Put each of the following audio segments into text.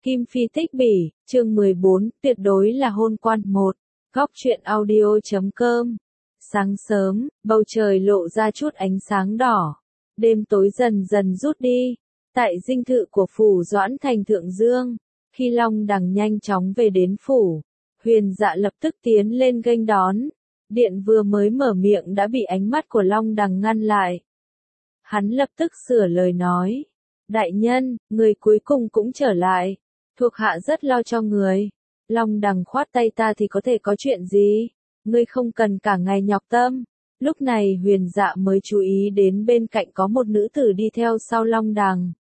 Kim Phi Tích Bỉ, chương 14, tuyệt đối là hôn quan 1. Góc truyện audio.com. Sáng sớm, bầu trời lộ ra chút ánh sáng đỏ. Đêm tối dần dần rút đi. Tại dinh thự của phủ Doãn thành Thượng Dương, khi Long Đằng nhanh chóng về đến phủ, Huyền Dạ lập tức tiến lên nghênh đón. Điện vừa mới mở miệng đã bị ánh mắt của Long Đằng ngăn lại. Hắn lập tức sửa lời nói. Đại nhân, người cuối cùng cũng trở lại. Thuộc hạ rất lo cho người. Long Đằng khoát tay, ta thì có thể có chuyện gì? Ngươi không cần cả ngày nhọc tâm. Lúc này Huyền Dạ mới chú ý đến bên cạnh có một nữ tử đi theo sau Long Đằng.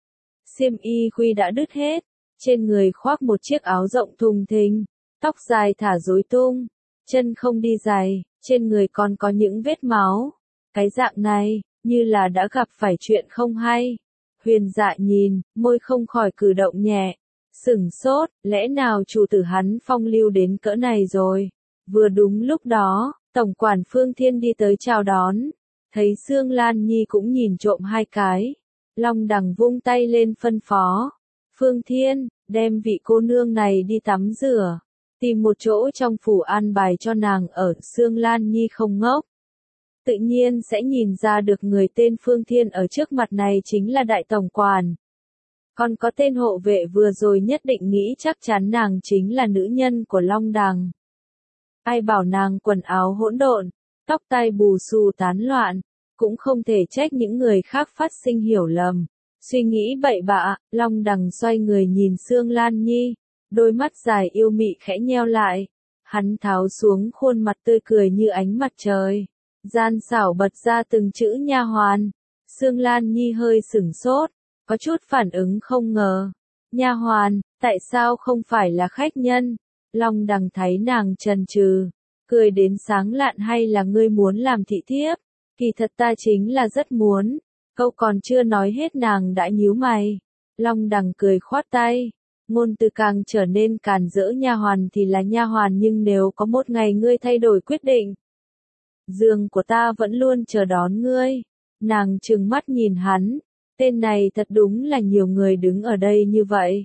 Xiêm y khuy đã đứt hết, trên người khoác một chiếc áo rộng thùng thình, tóc dài thả rối tung, chân không đi giày, trên người còn có những vết máu. Cái dạng này, như là đã gặp phải chuyện không hay. Huyền Dạ nhìn, môi không khỏi cử động nhẹ. Sửng sốt, lẽ nào chủ tử hắn phong lưu đến cỡ này rồi? Vừa đúng lúc đó, tổng quản Phương Thiên đi tới chào đón. Thấy Sương Lan Nhi cũng nhìn trộm hai cái. Long Đằng vung tay lên phân phó. Phương Thiên, đem vị cô nương này đi tắm rửa. Tìm một chỗ trong phủ an bài cho nàng ở. Sương Lan Nhi không ngốc. Tự nhiên sẽ nhìn ra được người tên Phương Thiên ở trước mặt này chính là đại tổng quản. Còn có tên hộ vệ vừa rồi nhất định nghĩ chắc chắn nàng chính là nữ nhân của Long Đằng. Ai bảo nàng quần áo hỗn độn, tóc tai bù xù tán loạn, cũng không thể trách những người khác phát sinh hiểu lầm. Suy nghĩ bậy bạ, Long Đằng xoay người nhìn Sương Lan Nhi, đôi mắt dài yêu mị khẽ nheo lại. Hắn tháo xuống khuôn mặt tươi cười như ánh mặt trời. Gian xảo bật ra từng chữ nha hoàn. Sương Lan Nhi hơi sửng sốt, có chút phản ứng không ngờ. Nha hoàn, tại sao không phải là khách nhân? Long Đằng thấy nàng chần chừ, cười đến sáng lạn, hay là ngươi muốn làm thị thiếp? Kỳ thật ta chính là rất muốn. Câu còn chưa nói hết nàng đã nhíu mày. Long Đằng cười khoát tay, ngôn từ càng trở nên càn rỡ. Nha hoàn thì là nha hoàn, nhưng nếu có một ngày ngươi thay đổi quyết định, giường của ta vẫn luôn chờ đón ngươi. Nàng trừng mắt nhìn hắn. Tên này thật đúng là nhiều người đứng ở đây như vậy.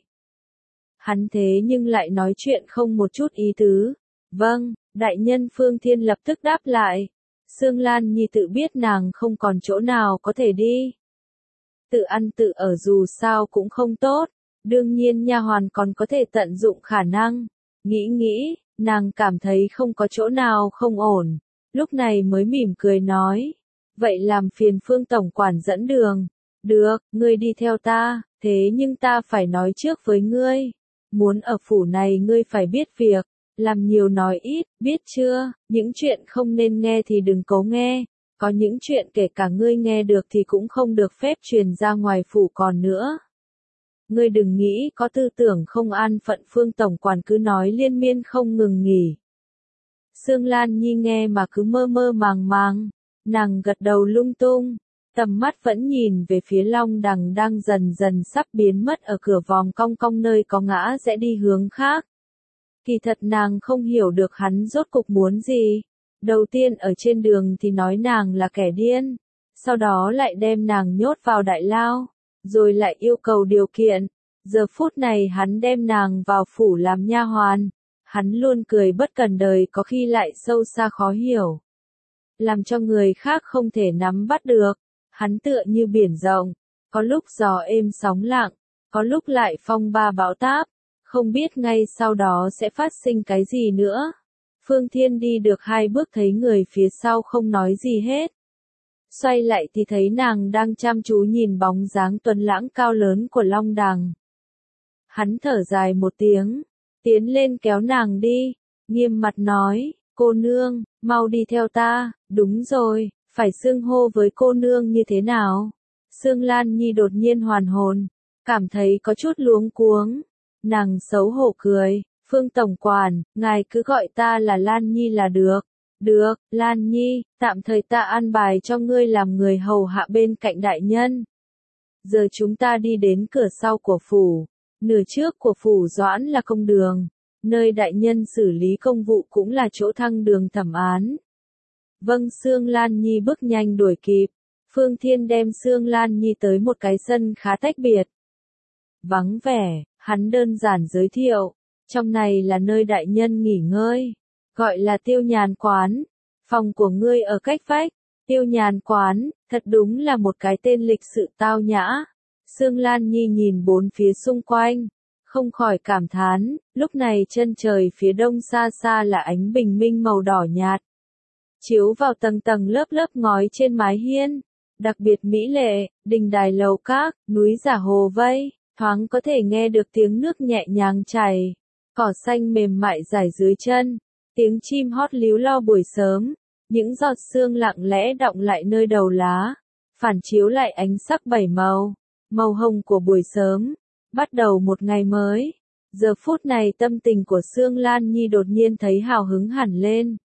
Hắn thế nhưng lại nói chuyện không một chút ý tứ. Vâng, đại nhân. Phương Thiên lập tức đáp lại. Sương Lan Nhi tự biết nàng không còn chỗ nào có thể đi. Tự ăn tự ở dù sao cũng không tốt. Đương nhiên nha hoàn còn có thể tận dụng khả năng. Nghĩ, nàng cảm thấy không có chỗ nào không ổn. Lúc này mới mỉm cười nói. Vậy làm phiền Phương tổng quản dẫn đường. Được, ngươi đi theo ta, thế nhưng ta phải nói trước với ngươi. Muốn ở phủ này ngươi phải biết việc, làm nhiều nói ít, biết chưa? Những chuyện không nên nghe thì đừng cố nghe, có những chuyện kể cả ngươi nghe được thì cũng không được phép truyền ra ngoài phủ còn nữa. Ngươi đừng nghĩ có tư tưởng không an phận. Phương tổng quản cứ nói liên miên không ngừng nghỉ. Sương Lan Nhi nghe mà cứ mơ mơ màng màng, nàng gật đầu lung tung. Tầm mắt vẫn nhìn về phía Long Đằng đang dần dần sắp biến mất ở cửa vòng cong cong nơi có ngã rẽ đi hướng khác. Kỳ thật nàng không hiểu được hắn rốt cục muốn gì. Đầu tiên ở trên đường thì nói nàng là kẻ điên, sau đó lại đem nàng nhốt vào đại lao, rồi lại yêu cầu điều kiện. Giờ phút này hắn đem nàng vào phủ làm nha hoàn. Hắn luôn cười bất cần đời, có khi lại sâu xa khó hiểu, làm cho người khác không thể nắm bắt được. Hắn tựa như biển rộng, có lúc gió êm sóng lặng, có lúc lại phong ba bão táp, không biết ngay sau đó sẽ phát sinh cái gì nữa. Phương Thiên đi được 2 bước thấy người phía sau không nói gì hết. Xoay lại thì thấy nàng đang chăm chú nhìn bóng dáng tuấn lãng cao lớn của Long Đằng. Hắn thở dài một tiếng, tiến lên kéo nàng đi, nghiêm mặt nói, cô nương, mau đi theo ta. Đúng rồi, phải xưng hô với cô nương như thế nào? Sương Lan Nhi đột nhiên hoàn hồn, cảm thấy có chút luống cuống. Nàng xấu hổ cười, Phương tổng quản, ngài cứ gọi ta là Lan Nhi là được. Được, Lan Nhi, tạm thời ta an bài cho ngươi làm người hầu hạ bên cạnh đại nhân. Giờ chúng ta đi đến cửa sau của phủ. Nửa trước của phủ Doãn là công đường, nơi đại nhân xử lý công vụ cũng là chỗ thăng đường thẩm án. Vâng. Sương Lan Nhi bước nhanh đuổi kịp. Phương Thiên đem Sương Lan Nhi tới một cái sân khá tách biệt, vắng vẻ. Hắn đơn giản giới thiệu, trong này là nơi đại nhân nghỉ ngơi, gọi là Tiêu Nhàn quán, phòng của ngươi ở cách vách. Tiêu Nhàn quán, thật đúng là một cái tên lịch sự tao nhã. Sương Lan Nhi nhìn bốn phía xung quanh, không khỏi cảm thán, lúc này chân trời phía đông xa xa là ánh bình minh màu đỏ nhạt, chiếu vào tầng tầng lớp lớp ngói trên mái hiên, đặc biệt mỹ lệ, đình đài lầu các, núi giả hồ vây, thoáng có thể nghe được tiếng nước nhẹ nhàng chảy, cỏ xanh mềm mại rải dưới chân, tiếng chim hót líu lo buổi sớm, những giọt sương lặng lẽ đọng lại nơi đầu lá, phản chiếu lại ánh sắc bảy màu, màu hồng của buổi sớm, bắt đầu một ngày mới. Giờ phút này tâm tình của Sương Lan Nhi đột nhiên thấy hào hứng hẳn lên.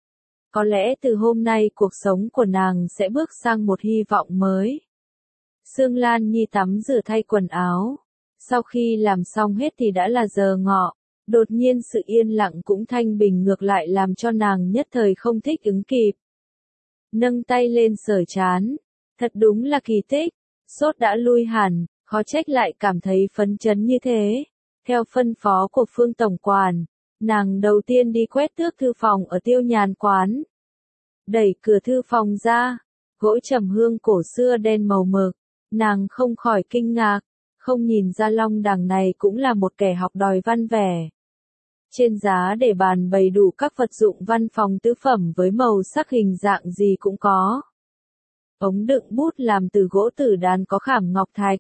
Có lẽ từ hôm nay cuộc sống của nàng sẽ bước sang một hy vọng mới. Sương Lan Nhi tắm rửa thay quần áo. Sau khi làm xong hết thì đã là giờ ngọ. Đột nhiên sự yên lặng cũng thanh bình ngược lại làm cho nàng nhất thời không thích ứng kịp. Nâng tay lên sờ trán. Thật đúng là kỳ tích. Sốt đã lui hẳn, khó trách lại cảm thấy phấn chấn như thế. Theo phân phó của Phương Tổng Quản, nàng đầu tiên đi quét tước thư phòng ở Tiêu Nhàn quán. Đẩy cửa thư phòng ra, gỗ trầm hương cổ xưa đen màu mực, nàng không khỏi kinh ngạc, không nhìn ra Long Đằng này cũng là một kẻ học đòi văn vẻ. Trên giá để bàn bày đủ các vật dụng văn phòng tứ phẩm với màu sắc hình dạng gì cũng có. Ống đựng bút làm từ gỗ tử đàn có khảm ngọc thạch.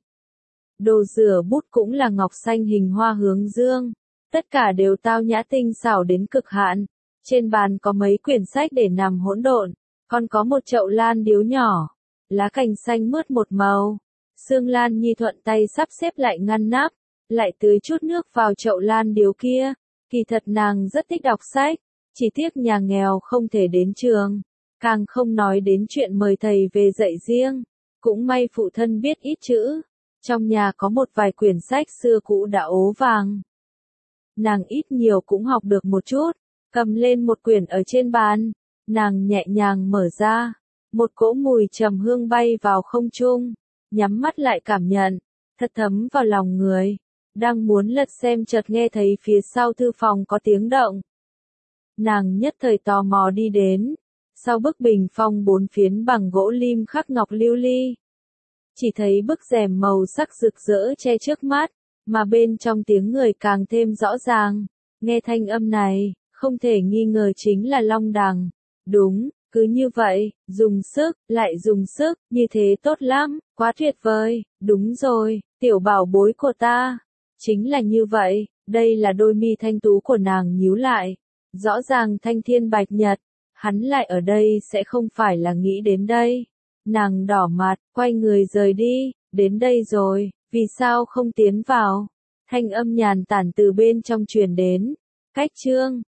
Đồ rửa bút cũng là ngọc xanh hình hoa hướng dương. Tất cả đều tao nhã tinh xảo đến cực hạn. Trên bàn có mấy quyển sách để nằm hỗn độn, còn có một chậu lan điếu nhỏ, lá cành xanh mướt một màu. Sương Lan Nhi thuận tay sắp xếp lại ngăn nắp, lại tưới chút nước vào chậu lan điếu kia. Kỳ thật nàng rất thích đọc sách, chỉ tiếc nhà nghèo không thể đến trường, càng không nói đến chuyện mời thầy về dạy riêng. Cũng may phụ thân biết ít chữ, trong nhà có một vài quyển sách xưa cũ đã ố vàng. Nàng ít nhiều cũng học được một chút. Cầm lên một quyển ở trên bàn, nàng nhẹ nhàng mở ra, một cỗ mùi trầm hương bay vào không trung, nhắm mắt lại cảm nhận, thật thấm vào lòng người. Đang muốn lật xem chợt nghe thấy phía sau thư phòng có tiếng động. Nàng nhất thời tò mò đi đến, sau bức bình phong 4 phiến bằng gỗ lim khắc ngọc lưu ly. Chỉ thấy bức rèm màu sắc rực rỡ che trước mắt, mà bên trong tiếng người càng thêm rõ ràng. Nghe thanh âm này, không thể nghi ngờ chính là Long Đằng. Đúng, cứ như vậy, dùng sức, lại dùng sức, như thế tốt lắm, quá tuyệt vời, đúng rồi, tiểu bảo bối của ta. Chính là như vậy, đây là đôi mi thanh tú của nàng nhíu lại. Rõ ràng thanh thiên bạch nhật, hắn lại ở đây sẽ không phải là nghĩ đến đây. Nàng đỏ mặt, quay người rời đi, đến đây rồi, vì sao không tiến vào? Thanh âm nhàn tản từ bên trong truyền đến. Cách chương